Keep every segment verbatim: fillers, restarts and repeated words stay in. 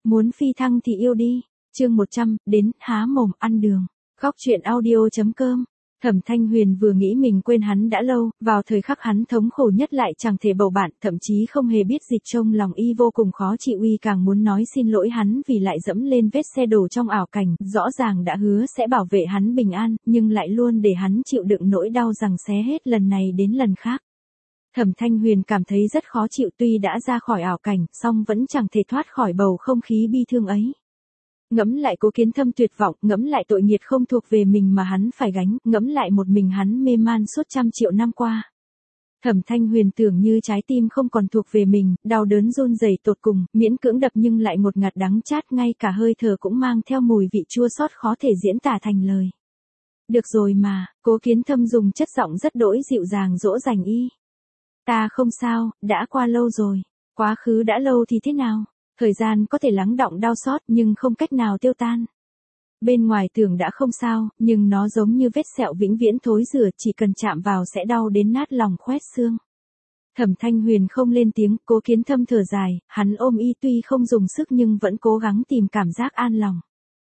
Muốn phi thăng thì yêu đi. Chương một trăm, đến, há mồm, ăn đường. Góc truyện audio.com. Thẩm Thanh Huyền vừa nghĩ mình quên hắn đã lâu, vào thời khắc hắn thống khổ nhất lại chẳng thể bầu bạn, thậm chí không hề biết dịch trong lòng y vô cùng khó chịu, y càng muốn nói xin lỗi hắn vì lại dẫm lên vết xe đổ trong ảo cảnh, rõ ràng đã hứa sẽ bảo vệ hắn bình an, nhưng lại luôn để hắn chịu đựng nỗi đau rằng xé hết lần này đến lần khác. Thẩm Thanh Huyền cảm thấy rất khó chịu, tuy đã ra khỏi ảo cảnh, song vẫn chẳng thể thoát khỏi bầu không khí bi thương ấy. Ngẫm lại Cố Kiến Thâm tuyệt vọng, ngẫm lại tội nghiệt không thuộc về mình mà hắn phải gánh, ngẫm lại một mình hắn mê man suốt trăm triệu năm qua. Thẩm Thanh Huyền tưởng như trái tim không còn thuộc về mình, đau đớn run rẩy tột cùng, miễn cưỡng đập nhưng lại ngột ngạt đắng chát, ngay cả hơi thở cũng mang theo mùi vị chua xót khó thể diễn tả thành lời. Được rồi mà, Cố Kiến Thâm dùng chất giọng rất đỗi dịu dàng dỗ dành y. Ta không sao, đã qua lâu rồi. Quá khứ đã lâu thì thế nào? Thời gian có thể lắng đọng đau xót nhưng không cách nào tiêu tan. Bên ngoài tưởng đã không sao, nhưng nó giống như vết sẹo vĩnh viễn thối rữa, chỉ cần chạm vào sẽ đau đến nát lòng khoét xương. Thẩm Thanh Huyền không lên tiếng, Cố Kiến Thâm thở dài, hắn ôm y tuy không dùng sức nhưng vẫn cố gắng tìm cảm giác an lòng.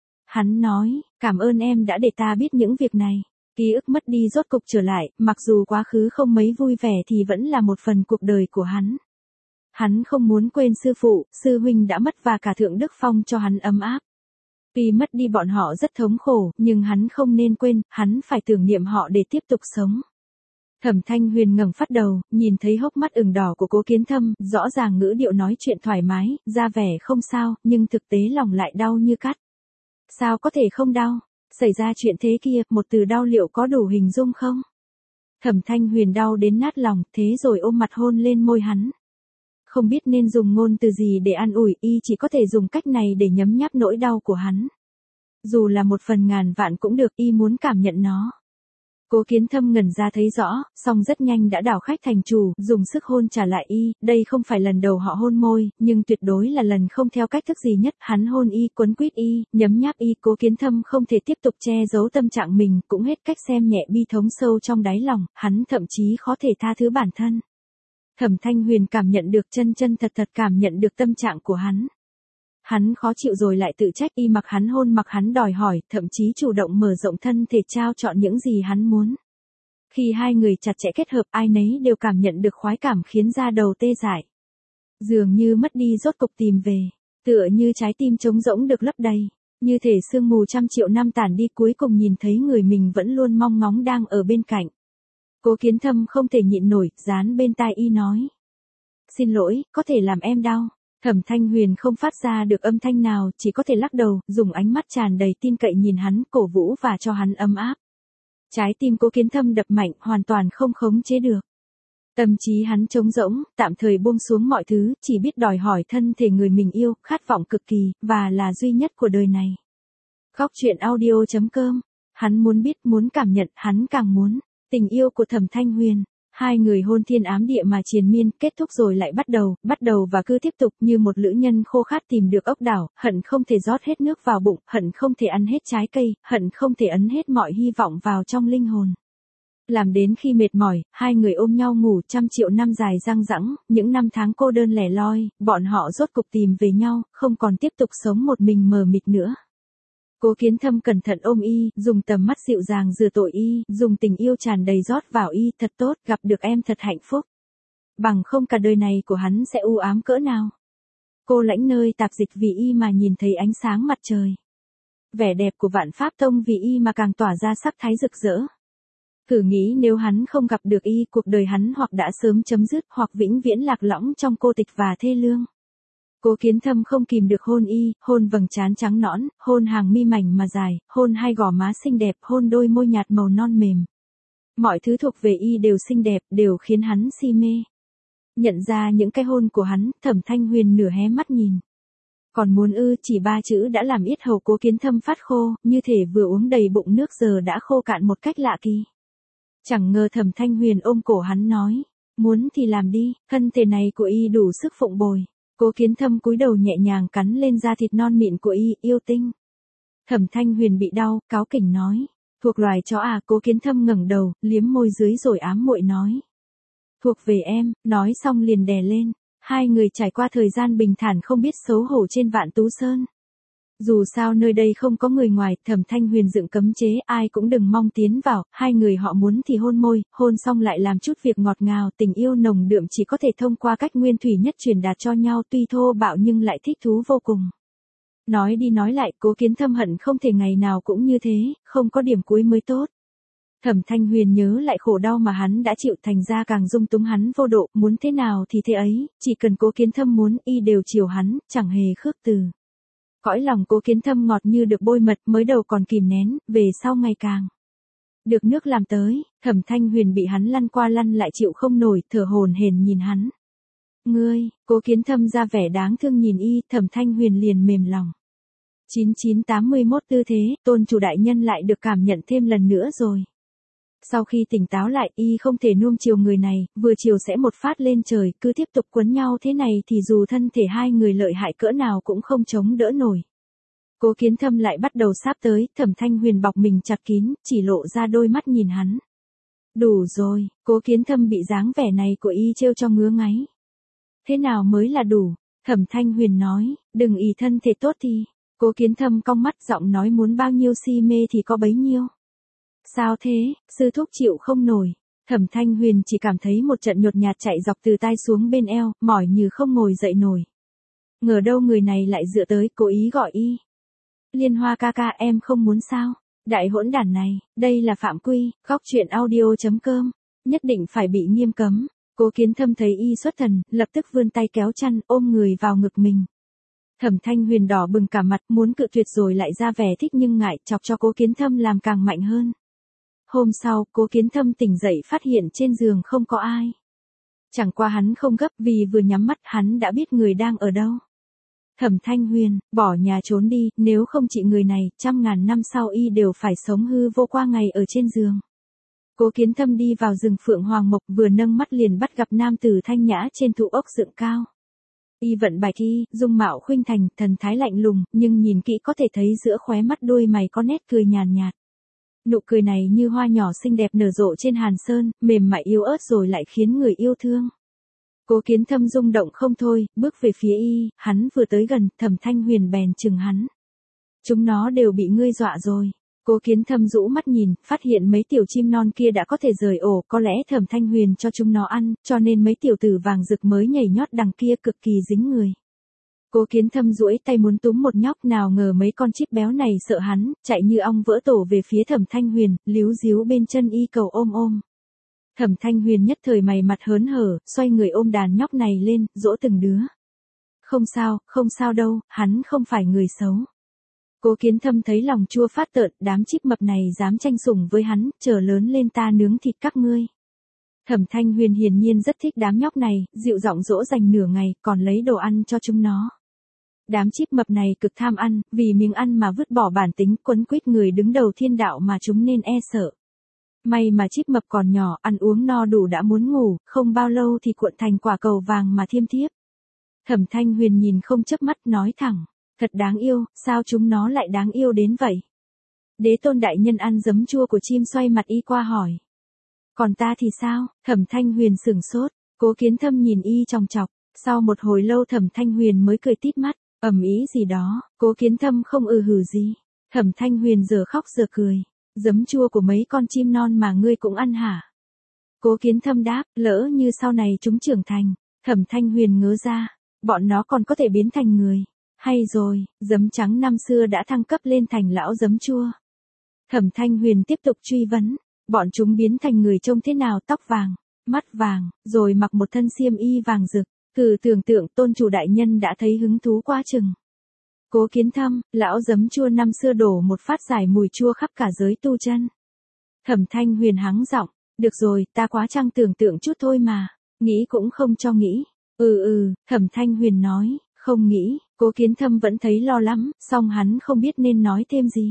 Hắn nói, cảm ơn em đã để ta biết những việc này. Ký ức mất đi rốt cục trở lại, mặc dù quá khứ không mấy vui vẻ thì vẫn là một phần cuộc đời của hắn. Hắn không muốn quên sư phụ, sư huynh đã mất và cả Thượng Đức Phong cho hắn ấm áp. Tuy mất đi bọn họ rất thống khổ, nhưng hắn không nên quên, hắn phải tưởng niệm họ để tiếp tục sống. Thẩm Thanh Huyền ngẩng phát đầu, nhìn thấy hốc mắt ửng đỏ của Cố Kiến Thâm, rõ ràng ngữ điệu nói chuyện thoải mái, ra vẻ không sao, nhưng thực tế lòng lại đau như cắt. Sao có thể không đau? Xảy ra chuyện thế kia, một từ đau liệu có đủ hình dung không? Thẩm Thanh Huyền đau đến nát lòng, thế rồi ôm mặt hôn lên môi hắn. Không biết nên dùng ngôn từ gì để an ủi, y chỉ có thể dùng cách này để nhấm nháp nỗi đau của hắn. Dù là một phần ngàn vạn cũng được, y muốn cảm nhận nó. Cố Kiến Thâm ngẩn ra thấy rõ, song rất nhanh đã đảo khách thành chủ, dùng sức hôn trả lại y, đây không phải lần đầu họ hôn môi, nhưng tuyệt đối là lần không theo cách thức gì nhất, hắn hôn y, quấn quýt y, nhấm nháp y, Cố Kiến Thâm không thể tiếp tục che giấu tâm trạng mình, cũng hết cách xem nhẹ bi thống sâu trong đáy lòng, hắn thậm chí khó thể tha thứ bản thân. Thẩm Thanh Huyền cảm nhận được, chân chân thật thật cảm nhận được tâm trạng của hắn. Hắn khó chịu rồi lại tự trách, y mặc hắn hôn, mặc hắn đòi hỏi, thậm chí chủ động mở rộng thân thể trao chọn những gì hắn muốn. Khi hai người chặt chẽ kết hợp, ai nấy đều cảm nhận được khoái cảm khiến da đầu tê dại. Dường như mất đi rốt cục tìm về, tựa như trái tim trống rỗng được lấp đầy, như thể sương mù trăm triệu năm tản đi, cuối cùng nhìn thấy người mình vẫn luôn mong ngóng đang ở bên cạnh. Cố Kiến Thâm không thể nhịn nổi, dán bên tai y nói. Xin lỗi, có thể làm em đau. Thẩm Thanh Huyền không phát ra được âm thanh nào, chỉ có thể lắc đầu, dùng ánh mắt tràn đầy tin cậy nhìn hắn, cổ vũ và cho hắn ấm áp. Trái tim Cố Kiến Thâm đập mạnh, hoàn toàn không khống chế được. Tâm trí hắn trống rỗng, tạm thời buông xuống mọi thứ, chỉ biết đòi hỏi thân thể người mình yêu, khát vọng cực kỳ, và là duy nhất của đời này. Góc truyện audio.com. Hắn muốn biết, muốn cảm nhận, hắn càng muốn. Tình yêu của Thẩm Thanh Huyền. Hai người hôn thiên ám địa mà triền miên, kết thúc rồi lại bắt đầu, bắt đầu và cứ tiếp tục, như một lữ nhân khô khát tìm được ốc đảo, hận không thể rót hết nước vào bụng, hận không thể ăn hết trái cây, hận không thể ấn hết mọi hy vọng vào trong linh hồn. Làm đến khi mệt mỏi, hai người ôm nhau ngủ, trăm triệu năm dài dang dẳng, những năm tháng cô đơn lẻ loi, bọn họ rốt cục tìm về nhau, không còn tiếp tục sống một mình mờ mịt nữa. Cố Kiến Thâm cẩn thận ôm y, dùng tầm mắt dịu dàng rửa tội y, dùng tình yêu tràn đầy rót vào y, thật tốt, gặp được em thật hạnh phúc. Bằng không cả đời này của hắn sẽ u ám cỡ nào. Cô lãnh nơi tạp dịch vì y mà nhìn thấy ánh sáng mặt trời. Vẻ đẹp của Vạn Pháp Tông vì y mà càng tỏa ra sắc thái rực rỡ. Thử nghĩ nếu hắn không gặp được y, cuộc đời hắn hoặc đã sớm chấm dứt, hoặc vĩnh viễn lạc lõng trong cô tịch và thê lương. Cố Kiến Thâm không kìm được hôn y, hôn vầng trán trắng nõn, hôn hàng mi mảnh mà dài, hôn hai gò má xinh đẹp, hôn đôi môi nhạt màu non mềm. Mọi thứ thuộc về y đều xinh đẹp, đều khiến hắn si mê. Nhận ra những cái hôn của hắn, Thẩm Thanh Huyền nửa hé mắt nhìn. Còn muốn ư, chỉ ba chữ đã làm yết hầu Cố Kiến Thâm phát khô, như thể vừa uống đầy bụng nước giờ đã khô cạn một cách lạ kỳ. Chẳng ngờ Thẩm Thanh Huyền ôm cổ hắn nói, muốn thì làm đi, thân thể này của y đủ sức phụng bồi. Cố Kiến Thâm cúi đầu nhẹ nhàng cắn lên da thịt non mịn của y, yêu tinh. Thẩm Thanh Huyền bị đau, cáu kỉnh nói, thuộc loài chó à? Cố Kiến Thâm ngẩng đầu, liếm môi dưới rồi ám muội nói, thuộc về em, nói xong liền đè lên. Hai người trải qua thời gian bình thản không biết xấu hổ trên Vạn Tú Sơn. Dù sao nơi đây không có người ngoài, Thẩm Thanh Huyền dựng cấm chế, ai cũng đừng mong tiến vào, hai người họ muốn thì hôn môi, hôn xong lại làm chút việc ngọt ngào, tình yêu nồng đượm chỉ có thể thông qua cách nguyên thủy nhất truyền đạt cho nhau, tuy thô bạo nhưng lại thích thú vô cùng. Nói đi nói lại, Cố Kiến Thâm hận không thể ngày nào cũng như thế, không có điểm cuối mới tốt. Thẩm Thanh Huyền nhớ lại khổ đau mà hắn đã chịu, thành ra càng dung túng hắn vô độ, muốn thế nào thì thế ấy, chỉ cần Cố Kiến Thâm muốn y đều chiều hắn, chẳng hề khước từ. Cõi lòng Cố Kiến Thâm ngọt như được bôi mật, mới đầu còn kìm nén, về sau ngày càng được nước làm tới. Thẩm Thanh Huyền bị hắn lăn qua lăn lại chịu không nổi, thở hổn hển nhìn hắn. Ngươi, Cố Kiến Thâm ra vẻ đáng thương nhìn y, Thẩm Thanh Huyền liền mềm lòng. chín chín tám mươi mốt tư thế, tôn chủ đại nhân lại được cảm nhận thêm lần nữa rồi. Sau khi tỉnh táo lại, y không thể nuông chiều người này, vừa chiều sẽ một phát lên trời, cứ tiếp tục quấn nhau thế này thì dù thân thể hai người lợi hại cỡ nào cũng không chống đỡ nổi. Cố Kiến Thâm lại bắt đầu sáp tới, Thẩm Thanh Huyền bọc mình chặt kín, chỉ lộ ra đôi mắt nhìn hắn. Đủ rồi, Cố Kiến Thâm bị dáng vẻ này của y trêu cho ngứa ngáy. Thế nào mới là đủ? Thẩm Thanh Huyền nói, đừng ý thân thể tốt thì. Cố Kiến Thâm cong mắt giọng nói muốn bao nhiêu si mê thì có bấy nhiêu. Sao thế, sư thúc chịu không nổi. Thẩm Thanh Huyền chỉ cảm thấy một trận nhột nhạt chạy dọc từ tai xuống bên eo, mỏi như không ngồi dậy nổi. Ngờ đâu người này lại dựa tới, cố ý gọi y. Liên Hoa ca ca, em không muốn sao? Đại hỗn đản này, đây là phạm quy, góc truyện audio chấm com, nhất định phải bị nghiêm cấm. Cố Kiến Thâm thấy y xuất thần, lập tức vươn tay kéo chăn, ôm người vào ngực mình. Thẩm Thanh Huyền đỏ bừng cả mặt, muốn cự tuyệt rồi lại ra vẻ thích nhưng ngại, chọc cho Cố Kiến Thâm làm càng mạnh hơn. Hôm sau, Cố Kiến Thâm tỉnh dậy phát hiện trên giường không có ai. Chẳng qua hắn không gấp, vì vừa nhắm mắt hắn đã biết người đang ở đâu. Thẩm Thanh Huyền, bỏ nhà trốn đi, nếu không chị người này, trăm ngàn năm sau y đều phải sống hư vô qua ngày ở trên giường. Cố Kiến Thâm đi vào rừng Phượng Hoàng Mộc, vừa nâng mắt liền bắt gặp nam tử thanh nhã trên thụ ốc dựng cao. Y vận bạch y, dung mạo khuynh thành, thần thái lạnh lùng, nhưng nhìn kỹ có thể thấy giữa khóe mắt đuôi mày có nét cười nhàn nhạt. Nụ cười này như hoa nhỏ xinh đẹp nở rộ trên hàn sơn, mềm mại yếu ớt rồi lại khiến người yêu thương. Cố Kiến Thâm rung động không thôi, bước về phía y, hắn vừa tới gần, Thẩm Thanh Huyền bèn chừng hắn. Chúng nó đều bị ngươi dọa rồi. Cố Kiến Thâm rũ mắt nhìn, phát hiện mấy tiểu chim non kia đã có thể rời ổ, có lẽ Thẩm Thanh Huyền cho chúng nó ăn, cho nên mấy tiểu tử vàng rực mới nhảy nhót đằng kia cực kỳ dính người. Cố Kiến Thâm duỗi tay muốn túm một nhóc, nào ngờ mấy con chip béo này sợ hắn, chạy như ong vỡ tổ về phía Thẩm Thanh Huyền, líu díu bên chân y cầu ôm ôm. Thẩm Thanh Huyền nhất thời mày mặt hớn hở, xoay người ôm đàn nhóc này lên, dỗ từng đứa. Không sao, không sao đâu, hắn không phải người xấu. Cố Kiến Thâm thấy lòng chua phát tợn, đám chip mập này dám tranh sủng với hắn, chờ lớn lên ta nướng thịt các ngươi. Thẩm Thanh Huyền hiển nhiên rất thích đám nhóc này, dịu giọng dỗ dành nửa ngày, còn lấy đồ ăn cho chúng nó. Đám chip mập này cực tham ăn, vì miếng ăn mà vứt bỏ bản tính, quấn quýt người đứng đầu thiên đạo mà chúng nên e sợ. May mà chip mập còn nhỏ, ăn uống no đủ đã muốn ngủ, không bao lâu thì cuộn thành quả cầu vàng mà thiêm thiếp. Thẩm Thanh Huyền nhìn không chớp mắt nói thẳng, thật đáng yêu, sao chúng nó lại đáng yêu đến vậy? Đế Tôn đại nhân ăn giấm chua của chim xoay mặt y qua hỏi. Còn ta thì sao? Thẩm Thanh Huyền sửng sốt, Cố Kiến Thâm nhìn y chòng chọc, sau một hồi lâu Thẩm Thanh Huyền mới cười tít mắt, ầm ý gì đó, Cố Kiến Thâm không ừ hử gì. Thẩm Thanh Huyền giờ khóc giờ cười, giấm chua của mấy con chim non mà ngươi cũng ăn hả? Cố Kiến Thâm đáp, lỡ như sau này chúng trưởng thành. Thẩm Thanh Huyền ngớ ra, bọn nó còn có thể biến thành người. Hay rồi, giấm trắng năm xưa đã thăng cấp lên thành lão giấm chua. Thẩm Thanh Huyền tiếp tục truy vấn, bọn chúng biến thành người trông thế nào, tóc vàng, mắt vàng, rồi mặc một thân xiêm y vàng rực. Thử tưởng tượng tôn chủ đại nhân đã thấy hứng thú quá chừng. Cố Kiến Thâm, lão giấm chua năm xưa đổ một phát giải mùi chua khắp cả giới tu chân. Thẩm Thanh Huyền hắng giọng, được rồi, ta quá trăng tưởng tượng chút thôi mà, nghĩ cũng không cho nghĩ. Ừ ừ, Thẩm Thanh Huyền nói, không nghĩ. Cố Kiến Thâm vẫn thấy lo lắm, song hắn không biết nên nói thêm gì.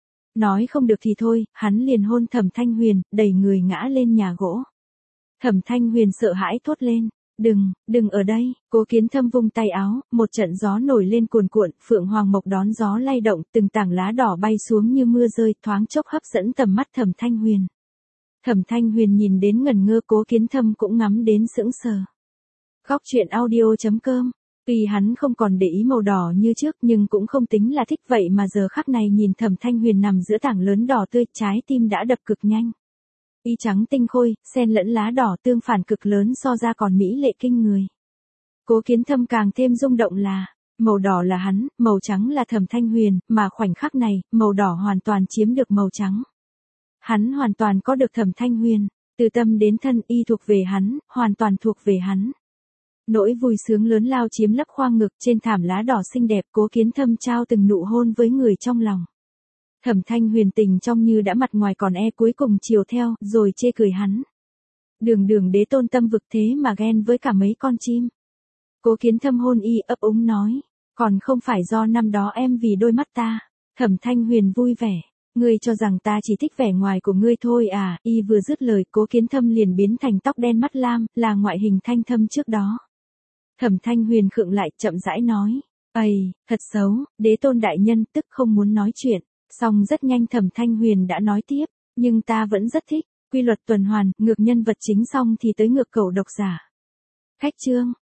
Nói không được thì thôi, hắn liền hôn Thẩm Thanh Huyền, đẩy người ngã lên nhà gỗ. Thẩm Thanh Huyền sợ hãi thốt lên, đừng, đừng ở đây. Cố Kiến Thâm vung tay áo, một trận gió nổi lên cuồn cuộn, Phượng Hoàng Mộc đón gió lay động, từng tảng lá đỏ bay xuống như mưa rơi, thoáng chốc hấp dẫn tầm mắt Thẩm Thanh Huyền. Thẩm Thanh Huyền nhìn đến ngẩn ngơ, Cố Kiến Thâm cũng ngắm đến sững sờ. Góc chuyện audio chấm com. Tuy hắn không còn để ý màu đỏ như trước nhưng cũng không tính là thích, vậy mà giờ khắc này nhìn Thẩm Thanh Huyền nằm giữa tảng lớn đỏ tươi, trái tim đã đập cực nhanh. Y trắng tinh khôi, xen lẫn lá đỏ tương phản cực lớn so ra còn mỹ lệ kinh người. Cố Kiến Thâm càng thêm rung động là, màu đỏ là hắn, màu trắng là Thẩm Thanh Huyền, mà khoảnh khắc này, màu đỏ hoàn toàn chiếm được màu trắng. Hắn hoàn toàn có được Thẩm Thanh Huyền, từ tâm đến thân y thuộc về hắn, hoàn toàn thuộc về hắn. Nỗi vui sướng lớn lao chiếm lấp khoang ngực, trên thảm lá đỏ xinh đẹp, Cố Kiến Thâm trao từng nụ hôn với người trong lòng. Thẩm Thanh Huyền tình trong như đã mặt ngoài còn e cuối cùng chiều theo, rồi chê cười hắn. Đường đường đế tôn tâm vực thế mà ghen với cả mấy con chim. Cố Kiến Thâm hôn y ấp úng nói, còn không phải do năm đó em vì đôi mắt ta. Thẩm Thanh Huyền vui vẻ, ngươi cho rằng ta chỉ thích vẻ ngoài của ngươi thôi à. Y vừa dứt lời, Cố Kiến Thâm liền biến thành tóc đen mắt lam, là ngoại hình Thanh Thâm trước đó. Thẩm Thanh Huyền khựng lại, chậm rãi nói, ây, thật xấu, đế tôn đại nhân tức không muốn nói chuyện. Xong rất nhanh Thẩm Thanh Huyền đã nói tiếp, nhưng ta vẫn rất thích, quy luật tuần hoàn, ngược nhân vật chính xong thì tới ngược cẩu độc giả. Khách chương.